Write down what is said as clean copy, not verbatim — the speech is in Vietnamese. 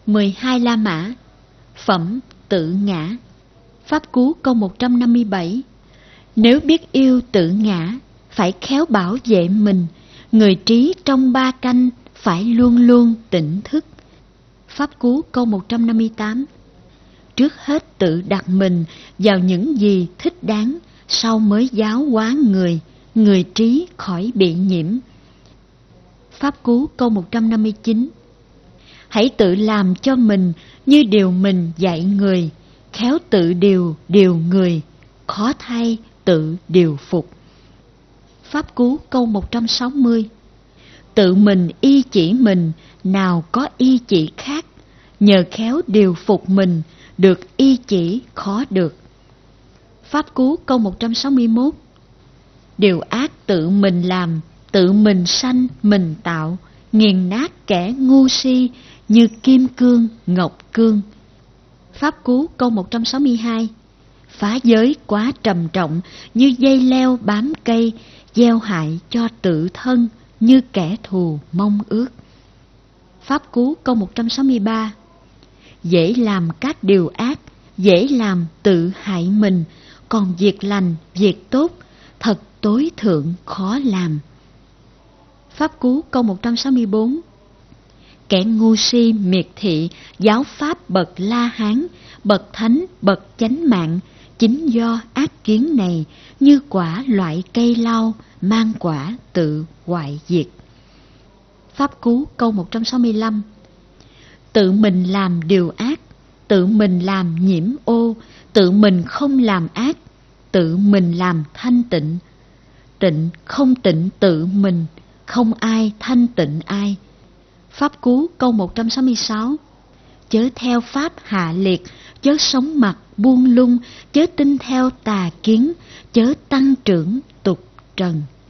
12 La Mã. Phẩm Tự Ngã. Pháp Cú câu 157. Nếu biết yêu tự ngã, phải khéo bảo vệ mình. Người trí trong ba canh, phải luôn luôn tỉnh thức. Pháp Cú câu 158. Trước hết tự đặt mình vào những gì thích đáng, sau mới giáo hóa người trí khỏi bị nhiễm. Pháp Cú câu 159. Hãy tự làm cho mình như điều mình dạy người, khéo tự điều người, khó thay tự điều phục. Pháp Cú câu 160. Tự mình y chỉ mình, nào có y chỉ khác, nhờ khéo điều phục mình, được y chỉ khó được. Pháp Cú câu 161. Điều ác tự mình làm, tự mình sanh mình tạo, nghiền nát kẻ ngu si như kim cương ngọc cương. Pháp Cú câu 162. Phá giới quá trầm trọng như dây leo bám cây, gieo hại cho tự thân như kẻ thù mong ước. Pháp Cú câu 163. Dễ làm các điều ác, dễ làm tự hại mình, còn việc lành, việc tốt, thật tối thượng khó làm. Pháp Cú câu 164. Kẻ ngu si miệt thị, giáo pháp bậc La Hán, bậc thánh, bậc chánh mạng, chính do ác kiến này, như quả loại cây lau, mang quả tự hoại diệt. Pháp Cú câu 165. Tự mình làm điều ác, tự mình làm nhiễm ô, tự mình không làm ác, tự mình làm thanh tịnh. Tịnh không tịnh tự mình, không ai thanh tịnh ai. Pháp Cú câu 166. Chớ theo pháp hạ liệt, chớ sống mặt buông lung, chớ tin theo tà kiến, chớ tăng trưởng tục trần.